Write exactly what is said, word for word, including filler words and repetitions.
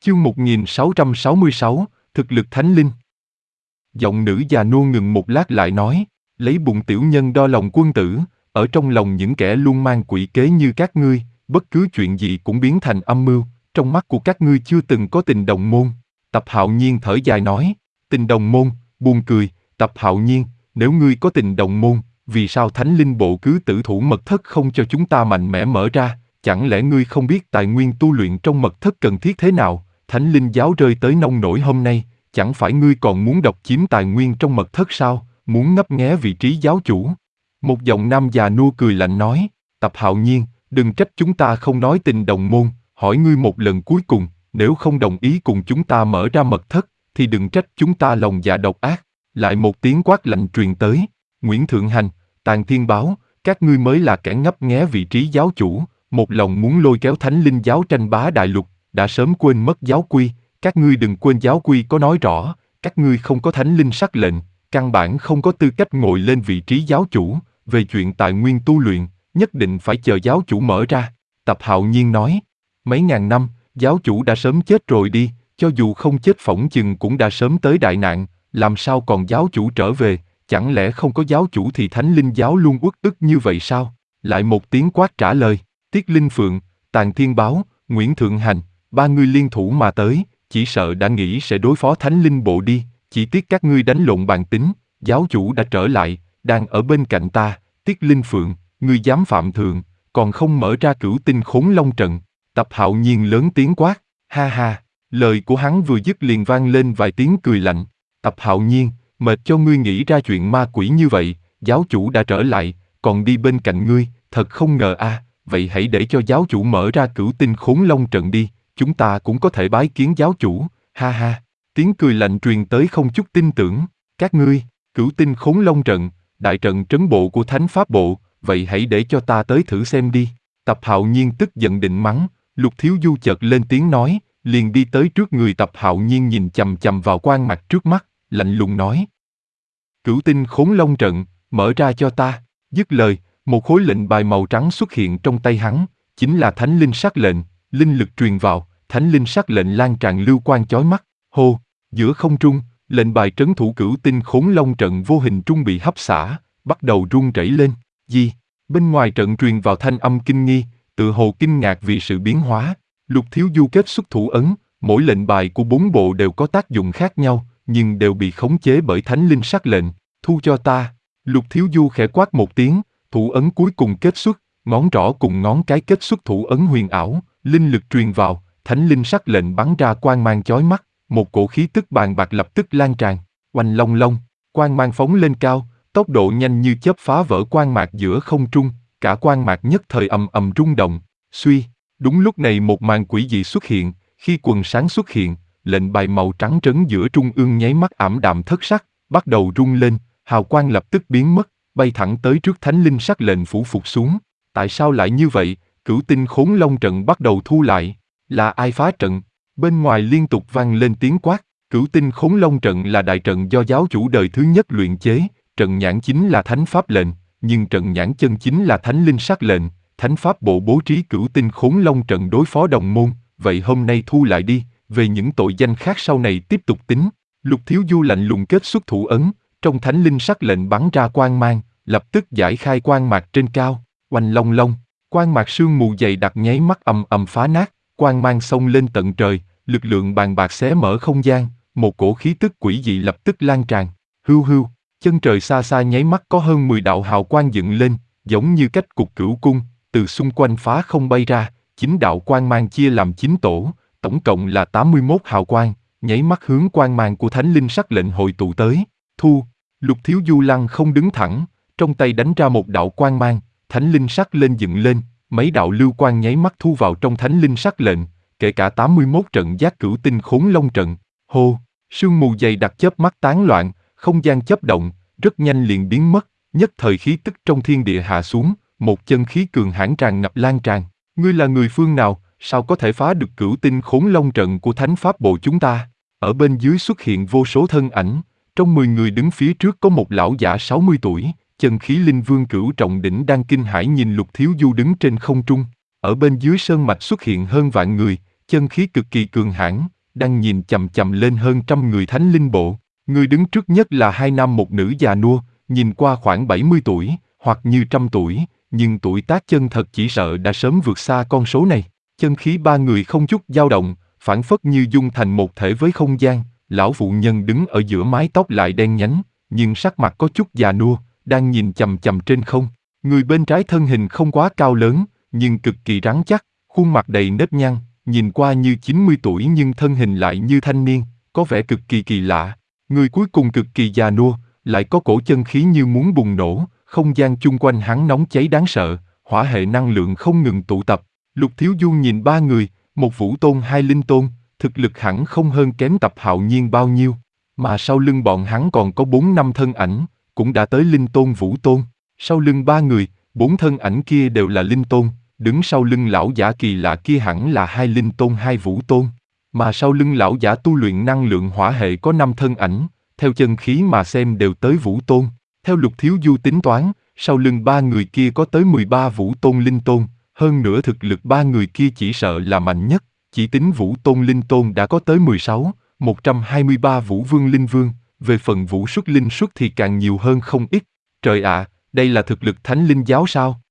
Chương một nghìn sáu trăm sáu mươi sáu, Thực lực Thánh Linh. Giọng nữ già nua ngừng một lát lại nói, lấy bụng tiểu nhân đo lòng quân tử, ở trong lòng những kẻ luôn mang quỷ kế như các ngươi, bất cứ chuyện gì cũng biến thành âm mưu, trong mắt của các ngươi chưa từng có tình đồng môn. Tập Hạo Nhiên thở dài nói, tình đồng môn, buồn cười. Tập Hạo Nhiên, nếu ngươi có tình đồng môn, vì sao Thánh Linh Bộ cứ tử thủ mật thất không cho chúng ta mạnh mẽ mở ra? Chẳng lẽ ngươi không biết tài nguyên tu luyện trong mật thất cần thiết thế nào? Thánh Linh giáo rơi tới nông nổi hôm nay, chẳng phải ngươi còn muốn độc chiếm tài nguyên trong mật thất sao? Muốn ngấp nghé vị trí giáo chủ? Một giọng nam già nua cười lạnh nói, Tập Hạo Nhiên, đừng trách chúng ta không nói tình đồng môn, hỏi ngươi một lần cuối cùng, nếu không đồng ý cùng chúng ta mở ra mật thất, thì đừng trách chúng ta lòng dạ độc ác. Lại một tiếng quát lạnh truyền tới, Nguyễn Thượng Hành, Tàn Thiên Báo, các ngươi mới là kẻ ngấp nghé vị trí giáo chủ, một lòng muốn lôi kéo Thánh Linh giáo tranh bá đại lục, đã sớm quên mất giáo quy, các ngươi đừng quên giáo quy có nói rõ, các ngươi không có Thánh Linh sắc lệnh, căn bản không có tư cách ngồi lên vị trí giáo chủ, về chuyện tài nguyên tu luyện, nhất định phải chờ giáo chủ mở ra. Tập Hạo Nhiên nói, mấy ngàn năm, giáo chủ đã sớm chết rồi đi, cho dù không chết phỏng chừng cũng đã sớm tới đại nạn, làm sao còn giáo chủ trở về, chẳng lẽ không có giáo chủ thì Thánh Linh giáo luôn uất ức như vậy sao? Lại một tiếng quát trả lời, Tiết Linh Phượng, Tàn Thiên Báo, Nguyễn Thượng Hành, ba người liên thủ mà tới, chỉ sợ đã nghĩ sẽ đối phó Thánh Linh Bộ đi, chỉ tiếc các ngươi đánh lộn bàn tính, giáo chủ đã trở lại, đang ở bên cạnh ta, Tiết Linh Phượng, ngươi dám phạm thượng, còn không mở ra cửu tinh khốn long trận. Tập Hạo Nhiên lớn tiếng quát, ha ha, lời của hắn vừa dứt liền vang lên vài tiếng cười lạnh. Tập Hạo Nhiên, mệt cho ngươi nghĩ ra chuyện ma quỷ như vậy, giáo chủ đã trở lại, còn đi bên cạnh ngươi, thật không ngờ a. À, vậy hãy để cho giáo chủ mở ra cửu tinh khốn long trận đi, chúng ta cũng có thể bái kiến giáo chủ, ha ha. Tiếng cười lạnh truyền tới không chút tin tưởng, các ngươi, cửu tinh khốn long trận, đại trận trấn bộ của Thánh Pháp Bộ, vậy hãy để cho ta tới thử xem đi. Tập Hạo Nhiên tức giận định mắng, Lục Thiếu Du chợt lên tiếng nói, liền đi tới trước người Tập Hạo Nhiên nhìn chằm chằm vào quan mặt trước mắt, lạnh lùng nói. Cửu tinh khốn long trận, mở ra cho ta. Dứt lời, một khối lệnh bài màu trắng xuất hiện trong tay hắn, chính là Thánh Linh sắc lệnh, linh lực truyền vào, Thánh Linh sắc lệnh lan tràn lưu quang chói mắt, hô, giữa không trung, lệnh bài trấn thủ cửu tinh khốn long trận vô hình trung bị hấp xả, bắt đầu rung rẩy lên, gì? Bên ngoài trận truyền vào thanh âm kinh nghi, tự hồ kinh ngạc vì sự biến hóa. Lục Thiếu Du kết xuất thủ ấn, mỗi lệnh bài của bốn bộ đều có tác dụng khác nhau, nhưng đều bị khống chế bởi Thánh Linh sắc lệnh. Thu cho ta. Lục Thiếu Du khẽ quát một tiếng, thủ ấn cuối cùng kết xuất, ngón trỏ cùng ngón cái kết xuất thủ ấn huyền ảo, linh lực truyền vào, Thánh Linh sắc lệnh bắn ra quang mang chói mắt, một cổ khí tức bàn bạc lập tức lan tràn, oanh long long, quang mang phóng lên cao, tốc độ nhanh như chớp phá vỡ quang mạc giữa không trung, cả quang mạc nhất thời ầm ầm rung động. Suy, đúng lúc này một màn quỷ dị xuất hiện, khi quần sáng xuất hiện, lệnh bài màu trắng trấn giữa trung ương nháy mắt ảm đạm thất sắc, bắt đầu rung lên, hào quang lập tức biến mất, bay thẳng tới trước Thánh Linh sắc lệnh phủ phục xuống. Tại sao lại như vậy? Cửu tinh khốn long trận bắt đầu thu lại. Là ai phá trận? Bên ngoài liên tục vang lên tiếng quát. Cửu tinh khốn long trận là đại trận do giáo chủ đời thứ nhất luyện chế, trận nhãn chính là thánh pháp lệnh, nhưng trận nhãn chân chính là Thánh Linh sắc lệnh. Thánh Pháp Bộ bố trí cửu tinh khốn long trận đối phó đồng môn, vậy hôm nay thu lại đi, về những tội danh khác sau này tiếp tục tính. Lục Thiếu Du lạnh lùng kết xuất thủ ấn, trong Thánh Linh sắc lệnh bắn ra quang mang, lập tức giải khai quang mạc trên cao, oanh long long, quang mạc sương mù dày đặc nháy mắt ầm ầm phá nát, quang mang xông lên tận trời, lực lượng bàn bạc xé mở không gian, một cổ khí tức quỷ dị lập tức lan tràn, hưu hưu, chân trời xa xa nháy mắt có hơn mười đạo hào quang dựng lên, giống như cách cục cửu cung. Từ xung quanh phá không bay ra, chín đạo quang mang chia làm chín tổ, tổng cộng là tám mươi mốt hào quang, nháy mắt hướng quang mang của Thánh Linh sắc lệnh hội tụ tới. Thu, Lục Thiếu Du lăng không đứng thẳng, trong tay đánh ra một đạo quang mang, Thánh Linh sắc lên dựng lên, mấy đạo lưu quang nháy mắt thu vào trong Thánh Linh sắc lệnh, kể cả tám mươi mốt trận giác cửu tinh khốn long trận. Hô, sương mù dày đặc chớp mắt tán loạn, không gian chớp động, rất nhanh liền biến mất, nhất thời khí tức trong thiên địa hạ xuống. Một chân khí cường hãn tràn ngập lan tràn. Ngươi là người phương nào, sao có thể phá được cửu tinh khốn long trận của Thánh Pháp Bộ chúng ta? Ở bên dưới xuất hiện vô số thân ảnh, trong mười người đứng phía trước có một lão giả sáu mươi tuổi, chân khí linh vương cửu trọng đỉnh đang kinh hãi nhìn Lục Thiếu Du đứng trên không trung. Ở bên dưới sơn mạch xuất hiện hơn vạn người, chân khí cực kỳ cường hãn, đang nhìn chằm chằm lên hơn trăm người thánh linh bộ. Người đứng trước nhất là hai nam một nữ già nua, nhìn qua khoảng bảy mươi tuổi, hoặc như trăm tuổi, nhưng tuổi tác chân thật chỉ sợ đã sớm vượt xa con số này. Chân khí ba người không chút dao động, phảng phất như dung thành một thể với không gian. Lão phụ nhân đứng ở giữa, mái tóc lại đen nhánh, nhưng sắc mặt có chút già nua, đang nhìn chằm chằm trên không. Người bên trái thân hình không quá cao lớn, nhưng cực kỳ rắn chắc, khuôn mặt đầy nếp nhăn, nhìn qua như chín mươi tuổi nhưng thân hình lại như thanh niên, có vẻ cực kỳ kỳ lạ. Người cuối cùng cực kỳ già nua, lại có cổ chân khí như muốn bùng nổ, không gian chung quanh hắn nóng cháy đáng sợ, hỏa hệ năng lượng không ngừng tụ tập. Lục Thiếu Du nhìn ba người, một vũ tôn hai linh tôn, thực lực hẳn không hơn kém Tập Hạo Nhiên bao nhiêu, mà sau lưng bọn hắn còn có bốn năm thân ảnh, cũng đã tới linh tôn vũ tôn. Sau lưng ba người, bốn thân ảnh kia đều là linh tôn, đứng sau lưng lão giả kỳ lạ kia hẳn là hai linh tôn hai vũ tôn, mà sau lưng lão giả tu luyện năng lượng hỏa hệ có năm thân ảnh, theo chân khí mà xem đều tới vũ tôn. Theo Lục Thiếu Du tính toán, sau lưng ba người kia có tới mười ba vũ tôn linh tôn, hơn nữa thực lực ba người kia chỉ sợ là mạnh nhất, chỉ tính vũ tôn linh tôn đã có tới mười sáu, một trăm hai mươi ba vũ vương linh vương, về phần vũ xuất linh xuất thì càng nhiều hơn không ít. Trời ạ, đây là thực lực thánh linh giáo sao?